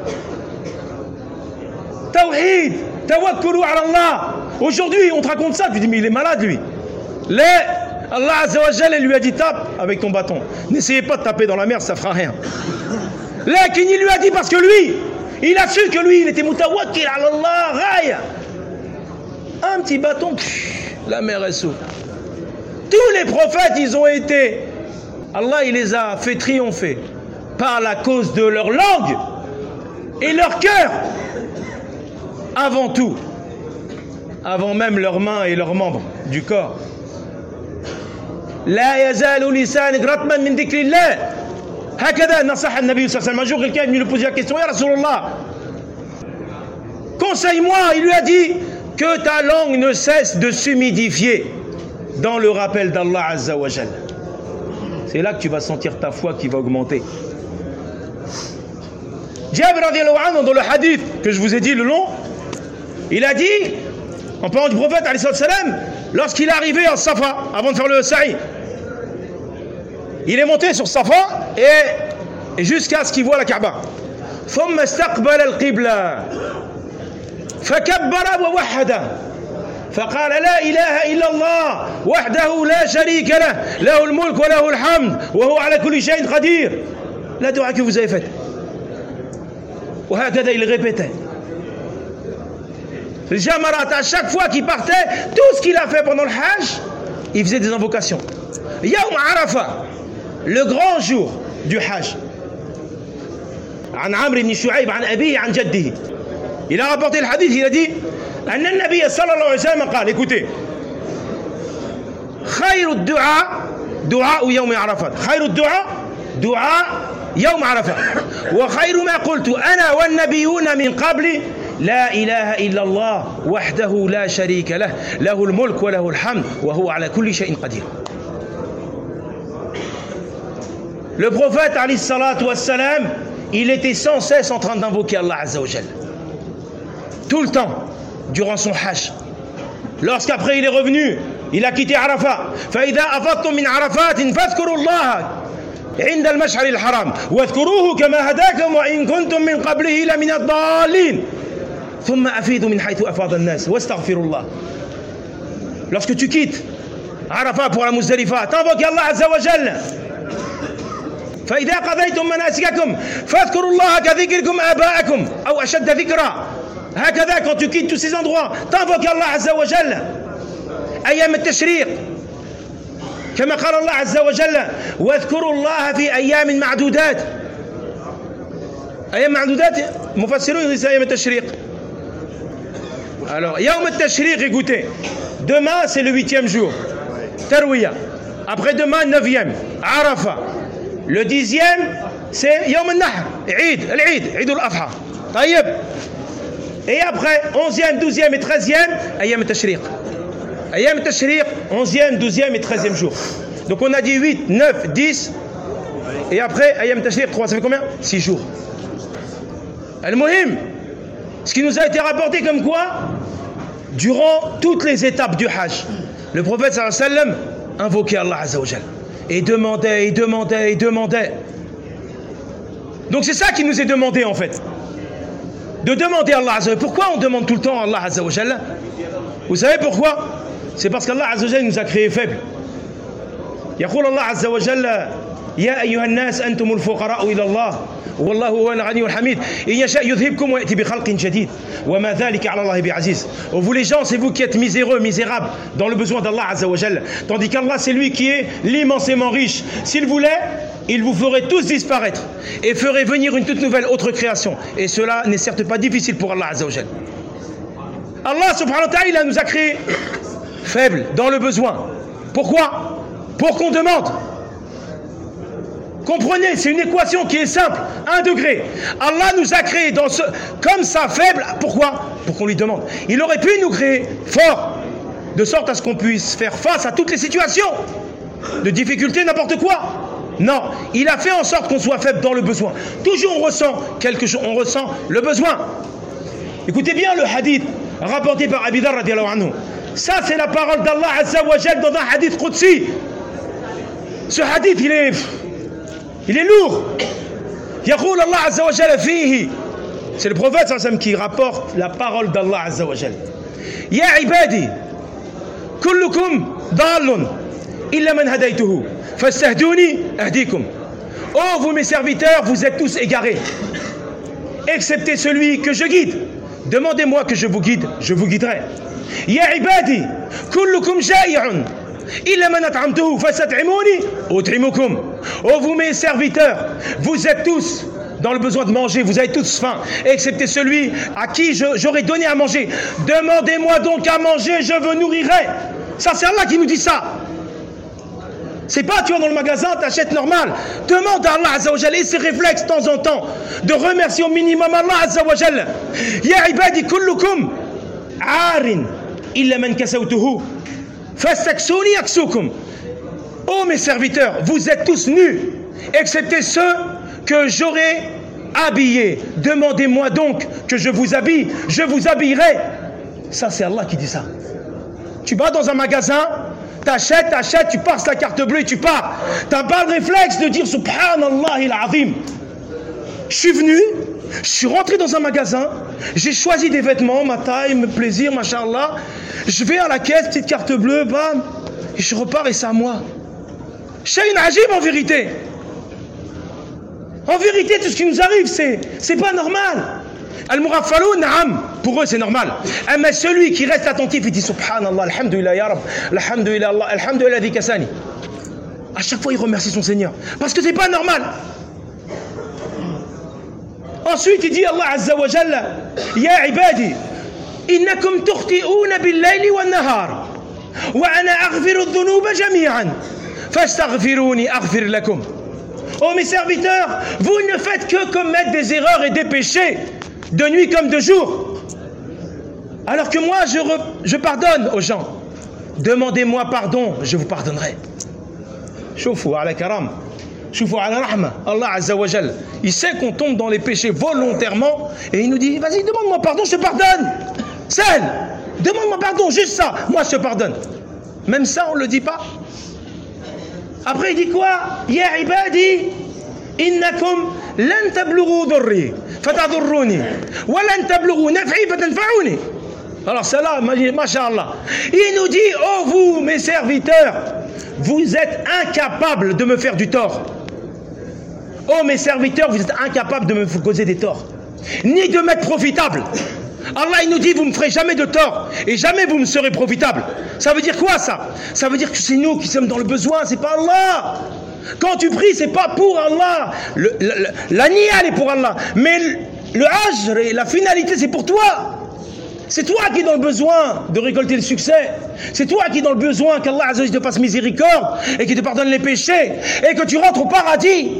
Speaker 2: Tawhid, tawakkulu ala Allah. Aujourd'hui, on te raconte ça, tu dis mais il est malade lui. Allah Azza wa Jalla lui a dit tape avec ton bâton. N'essayez pas de taper dans la mer, ça fera rien. Là, il lui a dit parce que lui, il a su que lui, il était mutawakkil ala Allah, raya. Un petit bâton, la mer est s'ouvre. Tous les prophètes, ils ont été, Allah, il les a fait triompher par la cause de leur langue et leur cœur. Avant tout, avant même leurs mains et leurs membres du corps. La yazalu lisanik ratban min dhikrillah. Hakada nasaha an-nabi sallallahu alayhi wa sallam. Un jour, quelqu'un est venu lui poser la question, Ya Rasulullah, conseille-moi. Il lui a dit que ta langue ne cesse de s'humidifier dans le rappel d'Allah Azza wa Jalla. C'est là que tu vas sentir ta foi qui va augmenter. Jabir radiallahu anhu, dans le hadith que je vous ai dit le long, il a dit, en parlant du prophète alayhi salam, lorsqu'il est arrivé en Safa, avant de faire le sa'i, il est monté sur Safa et jusqu'à ce qu'il voit la Kaaba. ثم استقبل القبلة فكبر ووحد فقال لا إله إلا الله وحده لا شريك له له الملك وله الحمد وهو على كل شيء قدير. La dua que vous avez faite. وهكذا il répétait. Le Jamarat, à chaque fois qu'il partait, tout ce qu'il a fait pendant le Hajj, il faisait des invocations. Yawm Arafah, le grand jour du Hajj. عن عمرو بن شعيب عن أبيه عن جده. Il a rapporté le hadith, il a dit أن النبي صلى الله عليه وسلم قال, écoutez, خير الدعاء دعاء يوم عرفة. خير الدعاء دعاء يوم عرفة وخير ما قلت أنا والنبيون من قبلي لا إله إلا الله وحده لا شريك له له الملك وله الحمد وهو على كل شيء قدير. Le prophète alayhi salatu wassalam, il était sans cesse en train d'invoquer Allah Azza wa Jalla. Tout le temps, durant son hajj. Lorsqu'après il est revenu, il a quitté Arafat. فإذا أفضتم من عرفات فاذكروا الله عند المشعر الحرام واذكروه كما هداكم وإن كنتم من قبله لمن الضالين ثم أفيدوا من حيث أفاض الناس واستغفروا الله. Lorsque tu quittes Arafat pour la Muzdalifa, t'invoques Allah Azza wa Jalla. فإذا قضيتم مناسككم فاذكروا الله كذكركم آباءكم أو أشد ذكرا. هكذا quand tu quittes tous ces endroits, t'invoques Allah Azza wa Jalla. أيام التشريق كما قال الله عز وجل واذكروا الله في أيام معدودات. أيام معدودات مفسرون يقولون أيام التشريق. Alors يوم التشريق, écoutez, demain c'est le 8e jour, Tarwiya. Après demain 9e, Arafah. Le 10e c'est يوم النحر, Eid, l'Eid, Eid al-Adha. طيب. Et après 11e, 12e et 13e, أيام التشريق. Ayam Tashriq, 11e, 12e et 13e jour. Donc on a dit 8, 9, 10. Et après, Ayam Tashriq, 3, ça fait combien? 6 jours. Al-Muhim, ce qui nous a été rapporté comme quoi, durant toutes les étapes du Hajj, le prophète sallallahu alayhi wa sallam invoquait Allah Azza wa Jal. Et demandait, et demandait, et demandait. Donc c'est ça qui nous est demandé en fait. De demander à Allah Azza wa Jal. Pourquoi on demande tout le temps à Allah Azza wa Jal? Vous savez pourquoi? C'est parce qu'Allah Azza wa Jalla nous a créés faibles. يقول الله عز وجل يا أيها الناس أنتم الفقراء إلى الله والله هو الغني الحميد إن يشاء يذهبكم ويأتي بخلق جديد وما ذلك على الله بعزيز. Vous les gens, c'est vous qui êtes miséreux, misérables dans le besoin d'Allah Azza wa Jalla. Tandis qu'Allah, c'est lui qui est l'immensément riche. S'il voulait, il vous ferait tous disparaître et ferait venir une toute nouvelle autre création. Et cela n'est certes pas difficile pour Allah Azza wa Jalla. Allah subhanahu wa ta'ala nous a créés faibles dans le besoin. Pourquoi? Pour qu'on demande. Comprenez, c'est une équation qui est simple. 1 degré. Allah nous a créés comme ça faibles. Pourquoi? Pour qu'on lui demande. Il aurait pu nous créer forts, de sorte à ce qu'on puisse faire face à toutes les situations de difficulté, n'importe quoi. Non, il a fait en sorte qu'on soit faible dans le besoin. Toujours on ressent quelque chose, on ressent le besoin. Écoutez bien le hadith rapporté par Abi Dharr radiyallahu anhu. Ça c'est la parole d'Allah Azza wa Jal dans un hadith Qudsi. Ce hadith, il est lourd. يقول الله عز وجل فيه, c'est le prophète sallallahu alayhi wa sallam qui rapporte la parole d'Allah azza wa jalla. Ya ibadi, kullukum dallun illa man hadaytuhu fastahduni ahdikum. Oh vous mes serviteurs, vous êtes tous égarés, excepté celui que je guide. Demandez-moi que je vous guide, je vous guiderai. Ya ibadi, kullukum ja'i'un illa man at'amtuhu fastat'imuni ut'imukum. Oh vous mes serviteurs, vous êtes tous dans le besoin de manger, vous avez tous faim, excepté celui à qui j'aurais donné à manger. Demandez-moi donc à manger, je vous nourrirai. Ça c'est Allah qui nous dit ça. C'est pas tu vas dans le magasin, t'achètes normal. Demande à Allah Azza wa Jalla et ses réflexes de temps en temps de remercier au minimum Allah Azza wa Jalla. Ya ibadi kullukum arin illa man kasawtuhu fastaksuni aksukum. Oh mes serviteurs, vous êtes tous nus, excepté ceux que j'aurai habillés. Demandez-moi donc que je vous habille, je vous habillerai. Ça c'est Allah qui dit ça. Tu vas dans un magasin, t'achètes, tu passes la carte bleue et tu pars. T'as pas le réflexe de dire Subhanallah il-Azim. Je suis venu, je suis rentré dans un magasin, j'ai choisi des vêtements, ma taille, mes plaisirs, machallah. Je vais à la caisse, petite carte bleue, bam, et je repars et c'est à moi. Shay'un ajib en vérité. En vérité, tout ce qui nous arrive, c'est pas normal. Al-Mughaffaloun, na'am, pour eux c'est normal. Mais celui qui reste attentif, il dit Subhanallah, Alhamdulillah, Ya Rab, Alhamdulillah, Allah, Alhamdulillah, Di Kassani. À chaque fois, il remercie son Seigneur. Parce que c'est pas normal. Ensuite, il dit Allah Azza wa Jalla, Ya ibadi, innakum tukhti'una bil-layli wan-nahar, wa ana aghfiru adh-dhunuba jami'an, fastaghfiruni aghfir lakum. Oh mes serviteurs, vous ne faites que commettre des erreurs et des péchés, de nuit comme de jour. Alors que moi, je pardonne aux gens. Demandez-moi pardon, je vous pardonnerai. Choufou ala karam, choufou ala rahma, Allah Azza wa Jal. Il sait qu'on tombe dans les péchés volontairement et il nous dit, vas-y, demande-moi pardon, je te pardonne. Seul, demande-moi pardon, juste ça, moi je te pardonne. Même ça, on ne le dit pas. Après il dit quoi? Ya ibadi, innakum lan tablughu dhurri fatadurruni wa lan tablughu naf'i fatanfa'uni. Alors cela, masha'Allah, il nous dit, oh vous mes serviteurs, vous êtes incapables de me faire du tort. Oh mes serviteurs, vous êtes incapables de me causer des torts, ni de m'être profitable. Allah il nous dit, vous ne me ferez jamais de tort et jamais vous me serez profitable. Ça veut dire quoi ça? Ça veut dire que c'est nous qui sommes dans le besoin, c'est pas Allah. Quand tu pries, c'est pas pour Allah. La niya elle est pour Allah, mais le ajr et la finalité c'est pour toi. C'est toi qui es dans le besoin de récolter le succès. C'est toi qui es dans le besoin qu'Allah Azza wa Jalla te fasse miséricorde et qu'il te pardonne les péchés et que tu rentres au paradis.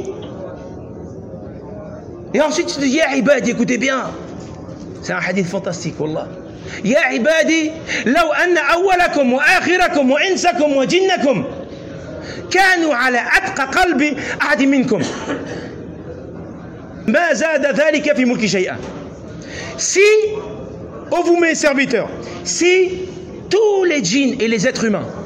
Speaker 2: Et ensuite tu te dis, ya ibadi, écoutez bien. C'est un hadith fantastique, wallah. Ya ibadi, law anna awwalakum wa akhirakum wa insakum wa jinnakum kanu ala atqa qalbi ahadin minkum ma zada dhalika fi mulki shay'an. Si, oh vous mes serviteurs, si tous les djinns et les êtres humains,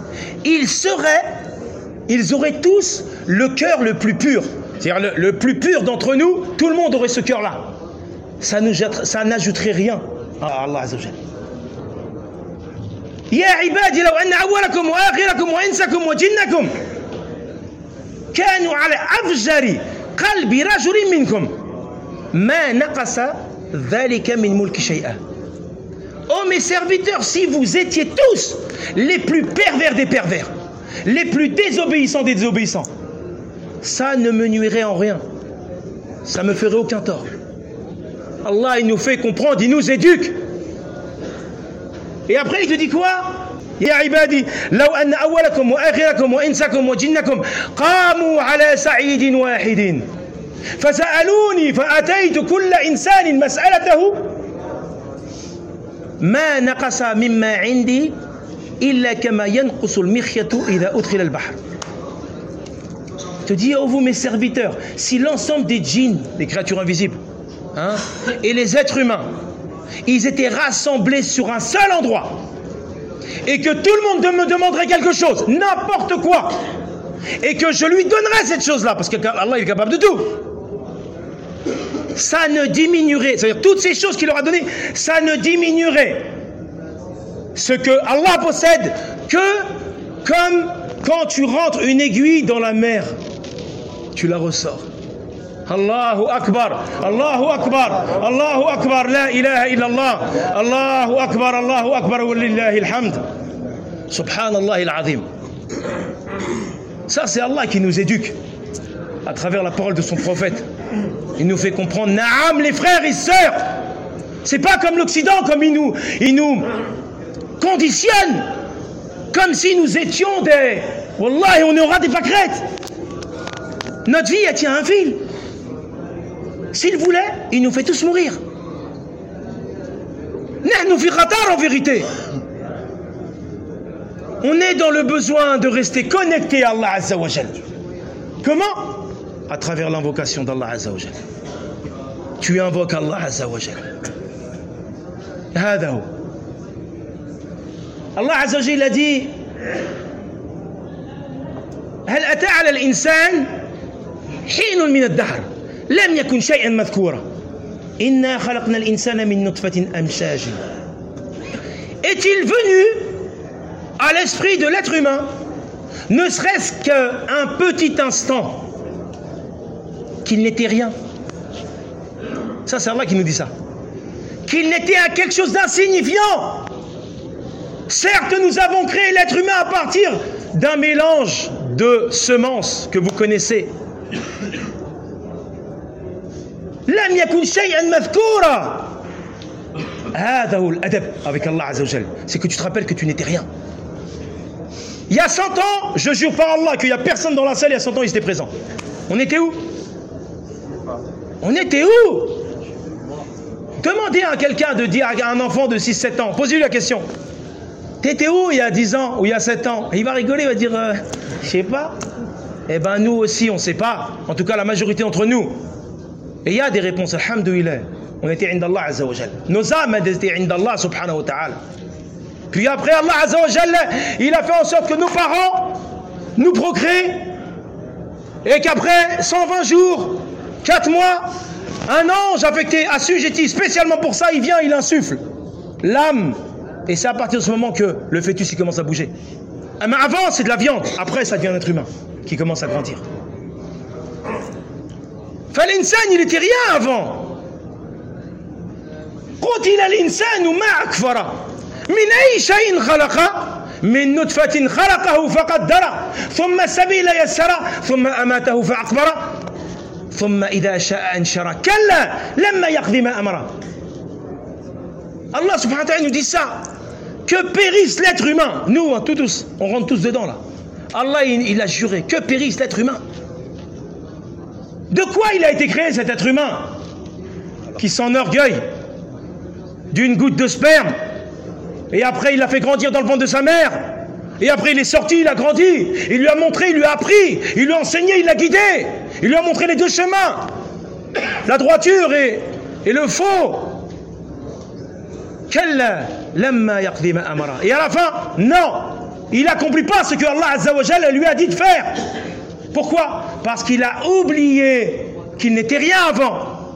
Speaker 2: ils auraient tous le cœur le plus pur, c'est-à-dire le plus pur d'entre nous, tout le monde aurait ce cœur-là. Ça n'ajouterait rien à Allah Azza wa Jalla. Ya ibadi law anna awwalakum wa akhirakum wa insakum wa jinnakum kanu ala afjari qalbi rajulin minkum ma naqasa dhalika min mulki shay'a. Oh mes serviteurs, si vous étiez tous les plus pervers des pervers, les plus désobéissants des désobéissants, ça ne me nuirait en rien, ça me ferait aucun tort. Allah il nous fait comprendre, il nous éduque. Et après il te dit quoi? Ya ibadi, law anna awwalakum wa akhirakum wa insakum wa jinnakum qamu ala sa'idin wahidin fasa'aluni fa'ataytu kulla insanin mas'alatahu ma naqasa mimma 'indi illa kama yanqusu al-mikhyatu idha udkhila al-bahr. Te dit, oh vous mes serviteurs, si l'ensemble des djinns, les créatures invisibles, hein, et les êtres humains, ils étaient rassemblés sur un seul endroit et que tout le monde me demanderait quelque chose, n'importe quoi, et que je lui donnerai cette chose-là, parce qu'Allah est capable de tout, ça ne diminuerait, c'est-à-dire toutes ces choses qu'il leur a données, ça ne diminuerait ce que Allah possède que comme quand tu rentres une aiguille dans la mer, tu la ressors. Allahu Akbar, Allahu Akbar, Allahu Akbar, la ilaha illallah, Allahu Akbar, wa lillahi alhamd. Subhanallah al-azim. Ça, c'est Allah qui nous éduque à travers la parole de son prophète. Il nous fait comprendre, Naam, les frères et sœurs. C'est pas comme l'Occident, comme il nous conditionne, comme si nous étions des... Wallah, et on aura des pâquerettes. Notre vie, elle tient un fil. S'il voulait, il nous fait tous mourir. Nahnu fi khatar, en vérité. On est dans le besoin de rester connecté à Allah Azza wa Jal. Comment? À travers l'invocation d'Allah Azza wa Jal. Tu invoques Allah Azza wa Jal. هذا هو. Allah Azza wa Jal a dit هل أتى على الإنسان حين من الدهر لم يكن شيئا مذكورا إنا خلقنا الإنسان من نطفة أمشاج. Est-il venu à l'esprit de l'être humain, ne serait-ce qu'un petit instant, qu'il n'était rien? Ça, c'est Allah qui nous dit ça. Qu'il n'était quelque chose d'insignifiant. Certes, nous avons créé l'être humain à partir d'un mélange de semences que vous connaissez. Lam yakun shay'an madhkoura. Hada hu al-adab avec Allah Azza wa Jal. C'est que tu te rappelles que tu n'étais rien. Il y a 100 ans, je jure par Allah qu'il n'y a personne dans la salle, il y a 100 ans, ils étaient présents. On était où? On était où? Demandez à quelqu'un de dire à un enfant de 6-7 ans, posez-lui la question. T'étais où il y a 10 ans ou il y a 7 ans? Et il va rigoler, il va dire, je sais pas. Eh ben nous aussi, on ne sait pas. En tout cas, la majorité d'entre nous. Et il y a des réponses, alhamdoulilah. On était indallah azza wa jal. Nos âmes étaient indallah subhanahu wa ta'ala. Puis après, Allah Azza wa Jalla, il a fait en sorte que nos parents nous procréent et qu'après 120 jours, 4 mois, un ange affecté, assujetti spécialement pour ça, il vient, il insuffle l'âme. Et c'est à partir de ce moment que le fœtus il commence à bouger. Mais avant, c'est de la viande. Après, ça devient un être humain qui commence à grandir. L'insan, il n'était rien avant. Qutila l'insanu ma akfara. من أي شيء خلقه من نطفة خلقه فقدره ثم السبيل يسره ثم أماته فأقبره ثم إذا شاء أنشره كلا لما يقضي ما أمره. Allah subhanahu wa ta'ala nous dit ça, que périsse l'être humain. Nous, hein, tous, on rentre tous dedans là. Allah il a juré, que périsse l'être humain. De quoi il a été créé cet être humain qui s'enorgueille d'une goutte de sperme? Et après, il l'a fait grandir dans le ventre de sa mère. Et après, il est sorti, il a grandi. Il lui a montré, il lui a appris. Il lui a enseigné, il l'a guidé. Il lui a montré les deux chemins. La droiture et le faux. Et à la fin, non. Il n'accomplit pas ce que Allah Azza wa Jalla lui a dit de faire. Pourquoi? Parce qu'il a oublié qu'il n'était rien avant.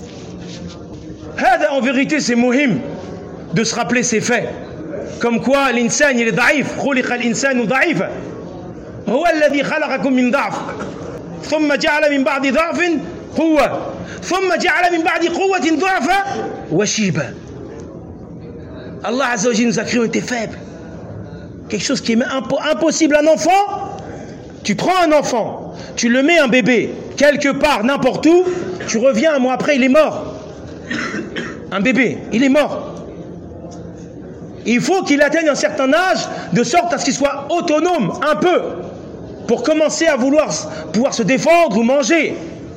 Speaker 2: En vérité, c'est muhim de se rappeler ces faits. Comme quoi l'insan il est daïf. خلق الإنسان ضعيفا هو الذي خلقكم من ضعف ثم جعل من بعد ضعف قوة ثم جعل من بعد قوة ضعفا وشيبا. Allah Azza wa Jalla nous a créé, on était faible. Quelque chose qui est impossible. Un enfant, tu prends un enfant, tu le mets un bébé quelque part, n'importe où, tu reviens un mois après, il est mort. Un bébé, il est mort. Il faut qu'il atteigne un certain âge de sorte à ce qu'il soit autonome un peu pour commencer à pouvoir se défendre ou manger.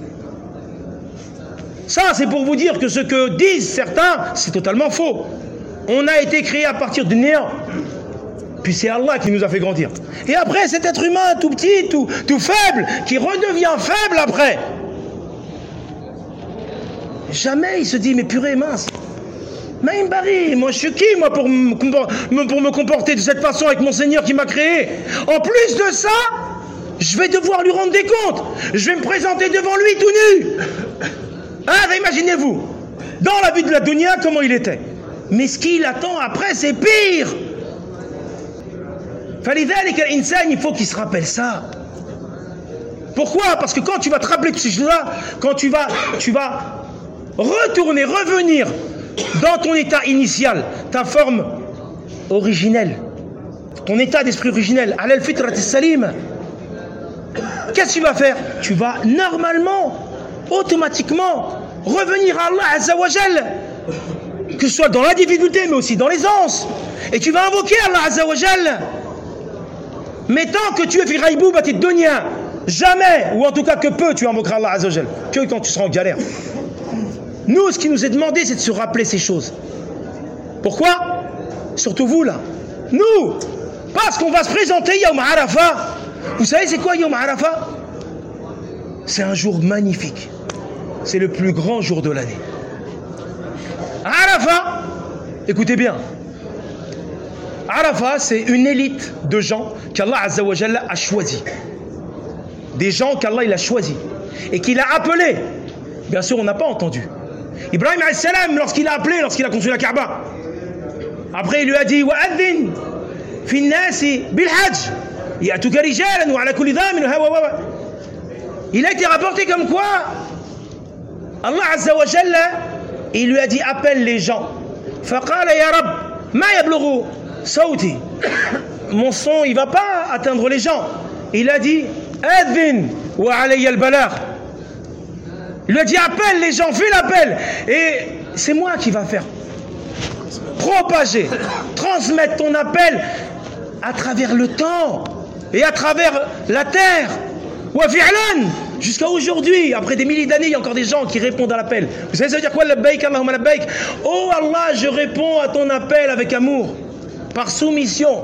Speaker 2: Ça, c'est pour vous dire que ce que disent certains, c'est totalement faux. On a été créé à partir du néant. Puis c'est Allah qui nous a fait grandir. Et après, cet être humain tout petit, tout faible, qui redevient faible après. Jamais il se dit, mais purée, mince. Maïmbari, moi je suis qui moi pour me comporter de cette façon avec mon Seigneur qui m'a créé? En plus de ça, je vais devoir lui rendre des comptes. Je vais me présenter devant lui tout nu. Ah, imaginez-vous, dans la vie de la dunya, comment il était. Mais ce qu'il attend après, c'est pire. Il faut qu'il se rappelle ça. Pourquoi? Parce que quand tu vas te rappeler de ces choses-là, quand tu vas retourner, revenir dans ton état initial, ta forme originelle, ton état d'esprit originel, alal fitrat salim, qu'est-ce que tu vas faire? Tu vas normalement, automatiquement, revenir à Allah Azza wa Jal, que ce soit dans la difficulté, mais aussi dans l'aisance. Et tu vas invoquer Allah Azza wa Jal. Mais tant que tu es fi raïbou batit dunya, jamais, ou en tout cas que peu, tu invoqueras Allah Azza wa Jal, que quand tu seras en galère. Nous, ce qui nous est demandé, c'est de se rappeler ces choses. Pourquoi? Surtout vous là. Nous, parce qu'on va se présenter Yawm Arafah. Vous savez c'est quoi Yawm Arafah? C'est un jour magnifique. C'est le plus grand jour de l'année. Arafah, écoutez bien. Arafah, c'est une élite de gens qu'Allah Azza wa Jalla a choisi. Des gens qu'Allah il a choisi et qu'il a appelés. Bien sûr, on n'a pas entendu. Ibrahim alayhi salam, lorsqu'il a appelé, lorsqu'il a construit la Kaaba, après il lui a dit wa'adhin fi an-nasi bil hajj ya'tuka rijalan wa ala kulli dhamin wa. Il a été rapporté comme quoi Allah Azza wa Jalla, il lui a dit appelle les gens. Faqala ya Rabb ma yablughu sawti. Mon son il va pas atteindre les gens. Il a dit adhin wa alayya al-balagh. Il lui a dit appelle les gens, fais l'appel. Et c'est moi qui va faire propager, transmettre ton appel à travers le temps et à travers la terre. Wa fi'lan, jusqu'à aujourd'hui, après des milliers d'années, il y a encore des gens qui répondent à l'appel. Vous savez ça veut dire quoi? Labbaik Allahumma labbaik. Oh Allah, je réponds à ton appel avec amour, par soumission.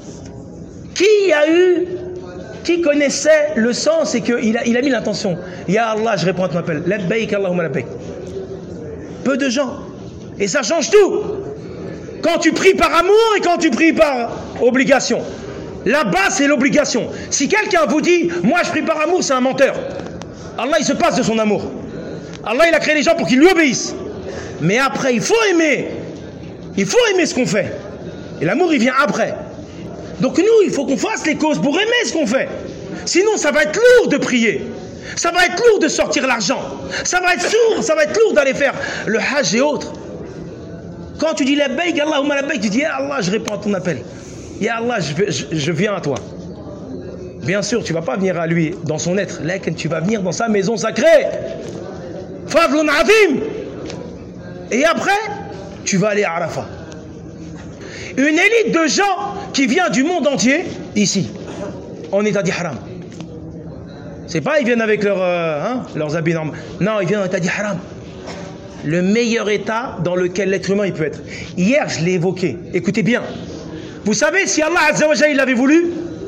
Speaker 2: Qui connaissait le sens et qu'il a mis l'intention. Ya Allah, je réponds à ton appel. Labbaik Allahumma labbaik. Peu de gens. Et ça change tout. Quand tu pries par amour et quand tu pries par obligation. Là-bas, c'est l'obligation. Si quelqu'un vous dit, moi je prie par amour, c'est un menteur. Allah, il se passe de son amour. Allah, il a créé les gens pour qu'ils lui obéissent. Mais après, il faut aimer. Il faut aimer ce qu'on fait. Et l'amour, il vient après. Donc nous, il faut qu'on fasse les causes pour aimer ce qu'on fait. Sinon, ça va être lourd de prier. Ça va être lourd de sortir l'argent. Ça va être lourd d'aller faire le hajj et autres. Quand tu dis labbaik Allahumma labbaik, tu dis ya Allah, je réponds à ton appel. Ya Allah, je viens à toi. Bien sûr, tu ne vas pas venir à lui dans son être. Là, tu vas venir dans sa maison sacrée. Fadlun azim. Et après, tu vas aller à Arafah. Une élite de gens qui vient du monde entier, ici, en état d'ihram. C'est pas ils viennent avec leurs habits normaux. Non, ils viennent en état d'ihram. Le meilleur état dans lequel l'être humain il peut être. Hier, je l'ai évoqué. Écoutez bien. Vous savez, si Allah Azza wa Jalla l'avait voulu,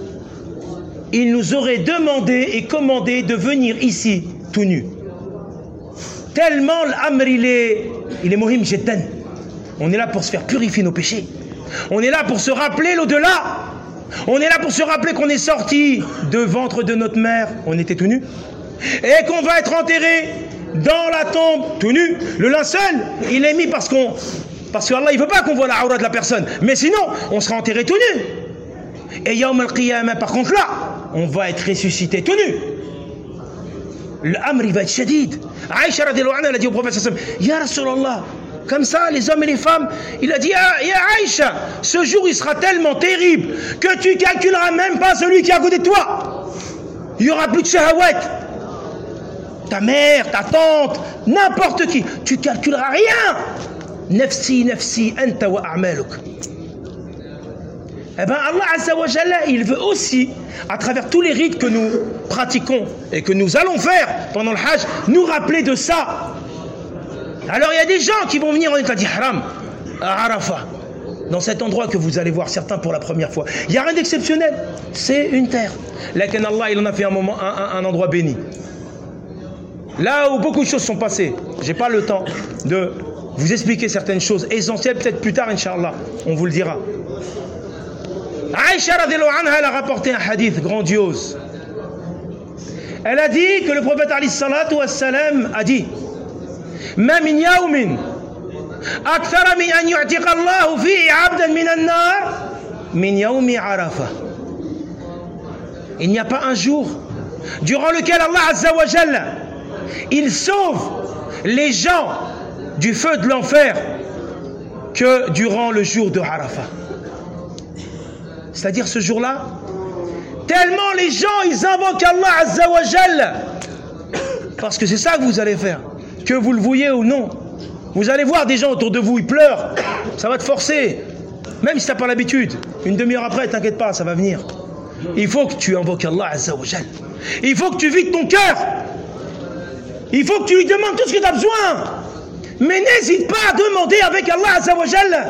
Speaker 2: il nous aurait demandé et commandé de venir ici tout nu. Tellement l'amr il est mohim jiddan. On est là pour se faire purifier nos péchés. On est là pour se rappeler l'au-delà. On est là pour se rappeler qu'on est sorti de ventre de notre mère, on était tout nu, et qu'on va être enterré dans la tombe tout nu. Le linceul, il est mis parce que Allah il veut pas qu'on voit la aura de la personne. Mais sinon, on sera enterré tout nu. Et Yawm al-Qiyamah, par contre là, on va être ressuscité tout nu. L'amr il va être shadid. Aïcha radhiyallahu anha, elle a dit au prophète sallallahu alayhi wa sallam, Ya Rasulallah, comme ça, les hommes et les femmes, il a dit, Ya Aïcha, ce jour il sera tellement terrible que tu calculeras même pas celui qui est à côté de toi. Il n'y aura plus de shahawat. Ta mère, ta tante, n'importe qui, tu calculeras rien. Nafsi, nafsi, anta wa a'maluk. Eh bien, Allah Azza wa Jalla, il veut aussi, à travers tous les rites que nous pratiquons et que nous allons faire pendant le Hajj, nous rappeler de ça. Alors il y a des gens qui vont venir en état d'ihram à Arafah, dans cet endroit que vous allez voir certains pour la première fois. Il n'y a rien d'exceptionnel, c'est une terre. Lakin Allah, il en a fait un endroit béni. Là où beaucoup de choses sont passées, je n'ai pas le temps de vous expliquer certaines choses essentielles, peut-être plus tard, Inch'Allah, on vous le dira. Aïcha radhiyallahu anha, elle a rapporté un hadith grandiose. Elle a dit que le prophète alayhi salatu wassalam a dit Ma min yawmin akthara min an yu'tiqa Allahu fihi 'abdan min an-nar min yawmi Arafah. Il n'y a pas un jour durant lequel Allah Azza wa Jalla il sauve les gens du feu de l'enfer que durant le jour de Arafah. C'est-à-dire ce jour-là, tellement les gens ils invoquent Allah Azza wa Jalla, parce que c'est ça que vous allez faire, que vous le voyez ou non. Vous allez voir des gens autour de vous, ils pleurent, ça va te forcer, même si tu n'as pas l'habitude. Une demi-heure après, t'inquiète pas, ça va venir. Il faut que tu invoques Allah Azza wa Jalla. Il faut que tu vides ton cœur. Il faut que tu lui demandes tout ce que tu as besoin. Mais n'hésite pas à demander avec Allah Azza wa Jalla.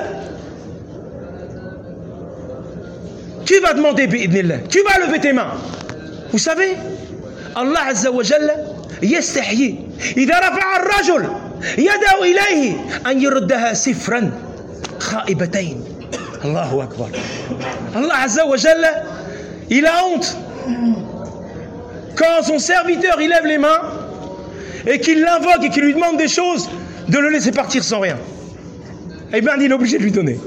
Speaker 2: Tu vas demander bi'idnillah. Tu vas lever tes mains. Vous savez, Allah Azza wa Jalla يستحيي إذا رفع الرجل يده إليه أن يردها صفرا خائبتين. الله أكبر. Allah Azza wa Jalla, il a honte quand son serviteur il lève les mains et qu'il l'invoque et qu'il lui demande des choses, de le laisser partir sans rien. Eh bien, il est obligé de lui donner.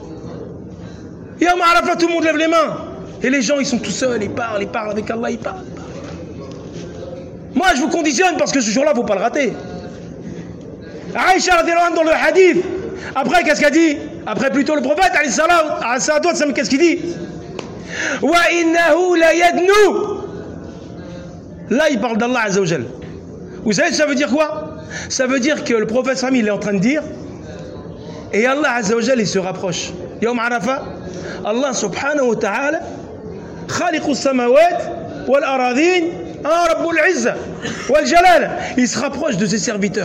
Speaker 2: Yawm Arafat, tout le monde lève les mains et les gens ils sont tout seuls, ils parlent avec Allah, ils parlent. Moi je vous conditionne parce que ce jour-là il ne faut pas le rater. Aïcha radhiyallahu anha dans le hadith, après qu'est-ce qu'elle dit? Après plutôt le prophète alayhi salatu wassalam, qu'est-ce qu'il dit? Wa innahu la yadnu. Là il parle d'Allah Azza wa Jal. Vous savez ça veut dire quoi? Ça veut dire que le prophète Sami il est en train de dire et Allah Azza wa Jal il se rapproche. Yawm Arafah, Allah subhanahu wa ta'ala khaliqus samawat wal aradhin Rabbul Izza wal Jalal, il se rapproche de ses serviteurs.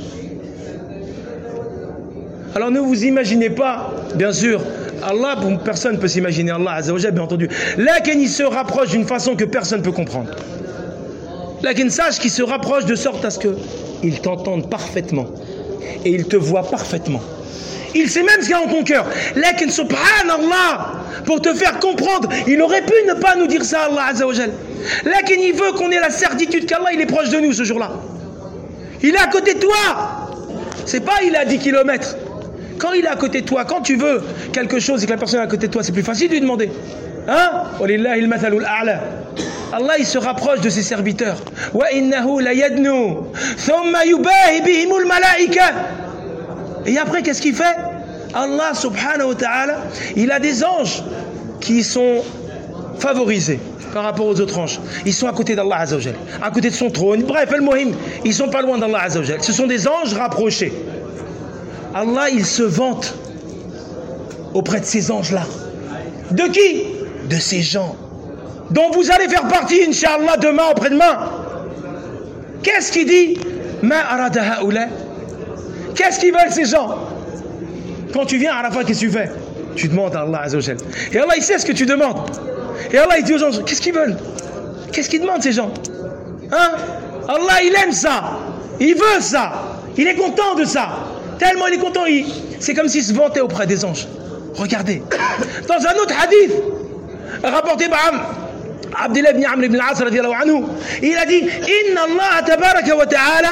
Speaker 2: Alors ne vous imaginez pas, bien sûr, Allah, personne ne peut s'imaginer Allah Azza wa Jal, bien entendu. Là, il se rapproche d'une façon que personne ne peut comprendre. Là, sache qu'il se rapproche de sorte à ce qu'il t'entende parfaitement et il te voit parfaitement. Il sait même ce qu'il y a dans ton cœur. Lakin subhanallah, pour te faire comprendre, il aurait pu ne pas nous dire ça, Allah Azza wa Jal. Lakin il veut qu'on ait la certitude qu'Allah il est proche de nous ce jour-là. Il est à côté de toi. C'est pas il est à 10 km. Quand il est à côté de toi, quand tu veux quelque chose et que la personne est à côté de toi, c'est plus facile de lui demander. Hein? Walillahi al-mathalul a'la. Allah il se rapproche de ses serviteurs. Wa innahu la yadnu thumma yubahi bihimul malaika. Et après, qu'est-ce qu'il fait? Allah subhanahu wa ta'ala, il a des anges qui sont favorisés par rapport aux autres anges. Ils sont à côté d'Allah Azza wa Jal, à côté de son trône. Bref, al-muhim, ils sont pas loin d'Allah Azza wa Jal. Ce sont des anges rapprochés. Allah, il se vante auprès de ces anges-là. De qui? De ces gens dont vous allez faire partie, Inch'Allah, demain, après-demain. Qu'est-ce qu'il dit? Ma arada haoula. Qu'est-ce qu'ils veulent ces gens? Quand tu viens à Arafat, qu'est-ce que tu fais? Tu demandes à Allah Azza wa Jal. Et Allah il sait ce que tu demandes. Et Allah il dit aux gens, qu'est-ce qu'ils veulent? Qu'est-ce qu'ils demandent ces gens? Hein? Allah il aime ça. Il veut ça. Il est content de ça. Tellement il est content, c'est comme s'il se vantait auprès des anges. Regardez. Dans un autre hadith, rapporté par Abdullah ibn Amr ibn al-As radiyallahu anhu, il a dit Inna Allah tabaraka wa ta'ala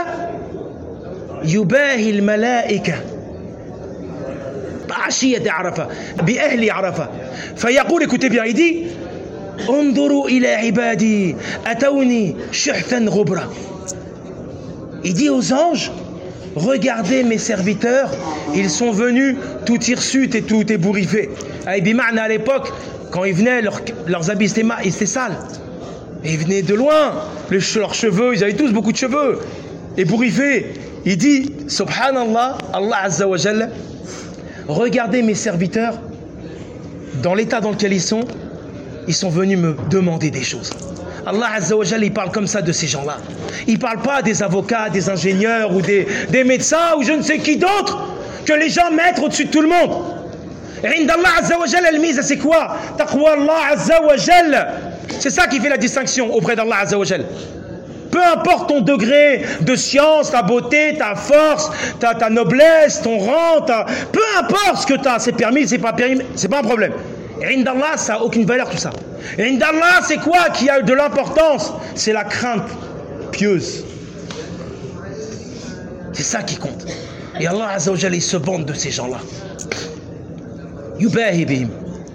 Speaker 2: يباهي الملائكة بعشية عرفة بأهل عرفة فيقول écoutez bien, il dit انظروا إلى عبادي أتوني شحثا غبرا. Il dit aux anges, regardez mes serviteurs, ils sont venus tout hirsutes et tout ébouriffés. À l'époque, quand ils venaient, leurs habits étaient sales. Et ils venaient de loin, leurs cheveux, ils avaient tous beaucoup de cheveux, ébouriffés. Il dit, subhanallah, Allah Azza wa Jalla, regardez mes serviteurs, dans l'état dans lequel ils sont venus me demander des choses. Allah Azza wa Jalla, il parle comme ça de ces gens-là. Il ne parle pas des avocats, des ingénieurs ou des médecins ou je ne sais qui d'autre que les gens mettent au-dessus de tout le monde. Inda Allah Azza wa Jalla, al-miza, c'est quoi? Taqwa Allah Azza wa Jalla. C'est ça qui fait la distinction auprès d'Allah Azza wa Jalla. Peu importe ton degré de science, ta beauté, ta force, ta noblesse, ton rang, peu importe ce que tu as, c'est permis, c'est pas permis, c'est pas un problème. Et Indallah, ça n'a aucune valeur tout ça. Et d'Allah, c'est quoi qui a de l'importance? C'est la crainte pieuse. C'est ça qui compte. Et Allah Azza wa Jalla, il se vante de ces gens-là. Yubahi bihim.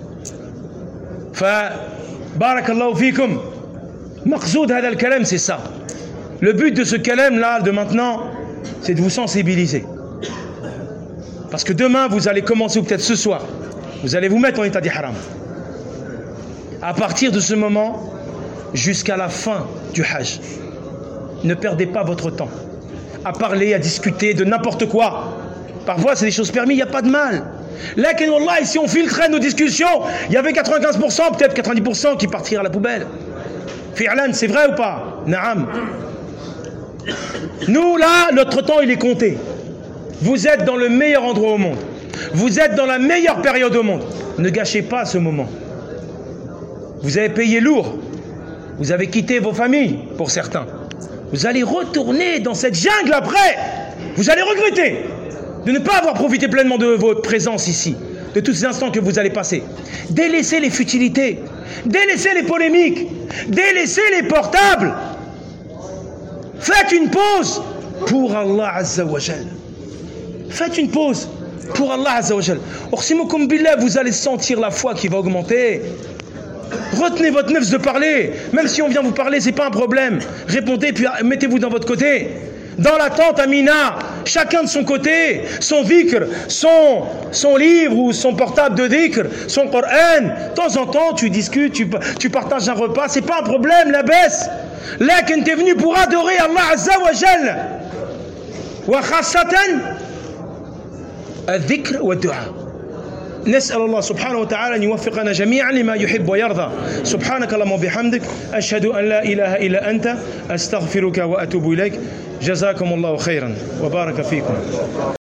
Speaker 2: Fa barakallahu fikum. Maqzoud hada al-kalam, c'est ça. Le but de ce kalam là, de maintenant, c'est de vous sensibiliser. Parce que demain, vous allez commencer, ou peut-être ce soir, vous allez vous mettre en état d'ihram. À partir de ce moment, jusqu'à la fin du Hajj, ne perdez pas votre temps à parler, à discuter de n'importe quoi. Parfois, c'est des choses permises, il n'y a pas de mal. Là, Wallah, si on filtrait nos discussions, il y avait 95%, peut-être 90% qui partiraient à la poubelle. Fi'lan, c'est vrai ou pas? Naam. Nous, là, notre temps, il est compté. Vous êtes dans le meilleur endroit au monde. Vous êtes dans la meilleure période au monde. Ne gâchez pas ce moment. Vous avez payé lourd. Vous avez quitté vos familles, pour certains. Vous allez retourner dans cette jungle après. Vous allez regretter de ne pas avoir profité pleinement de votre présence ici, de tous ces instants que vous allez passer. Délaissez les futilités, délaissez les polémiques, délaissez les portables. Faites une pause pour Allah Azza wa Jal. Faites une pause pour Allah Azza wa Jal. Orsimukum billah, vous allez sentir la foi qui va augmenter. Retenez votre nefs de parler. Même si on vient vous parler, c'est pas un problème. Répondez, puis mettez-vous dans votre côté. Dans la tente Amina, chacun de son côté, son dhikr, son livre ou son portable de dhikr, son Coran. De temps en temps, tu discutes, tu partages un repas, c'est pas un problème, la baisse. Là, quand t'es venu pour adorer Allah Azza wa Jal. Wa khassatan, al-dhikr wa du'a. نسأل الله سبحانه وتعالى أن يوفقنا جميعا لما يحب ويرضى سبحانك اللهم وبحمدك أشهد أن لا إله إلا أنت أستغفرك وأتوب إليك جزاكم الله خيرا وبارك فيكم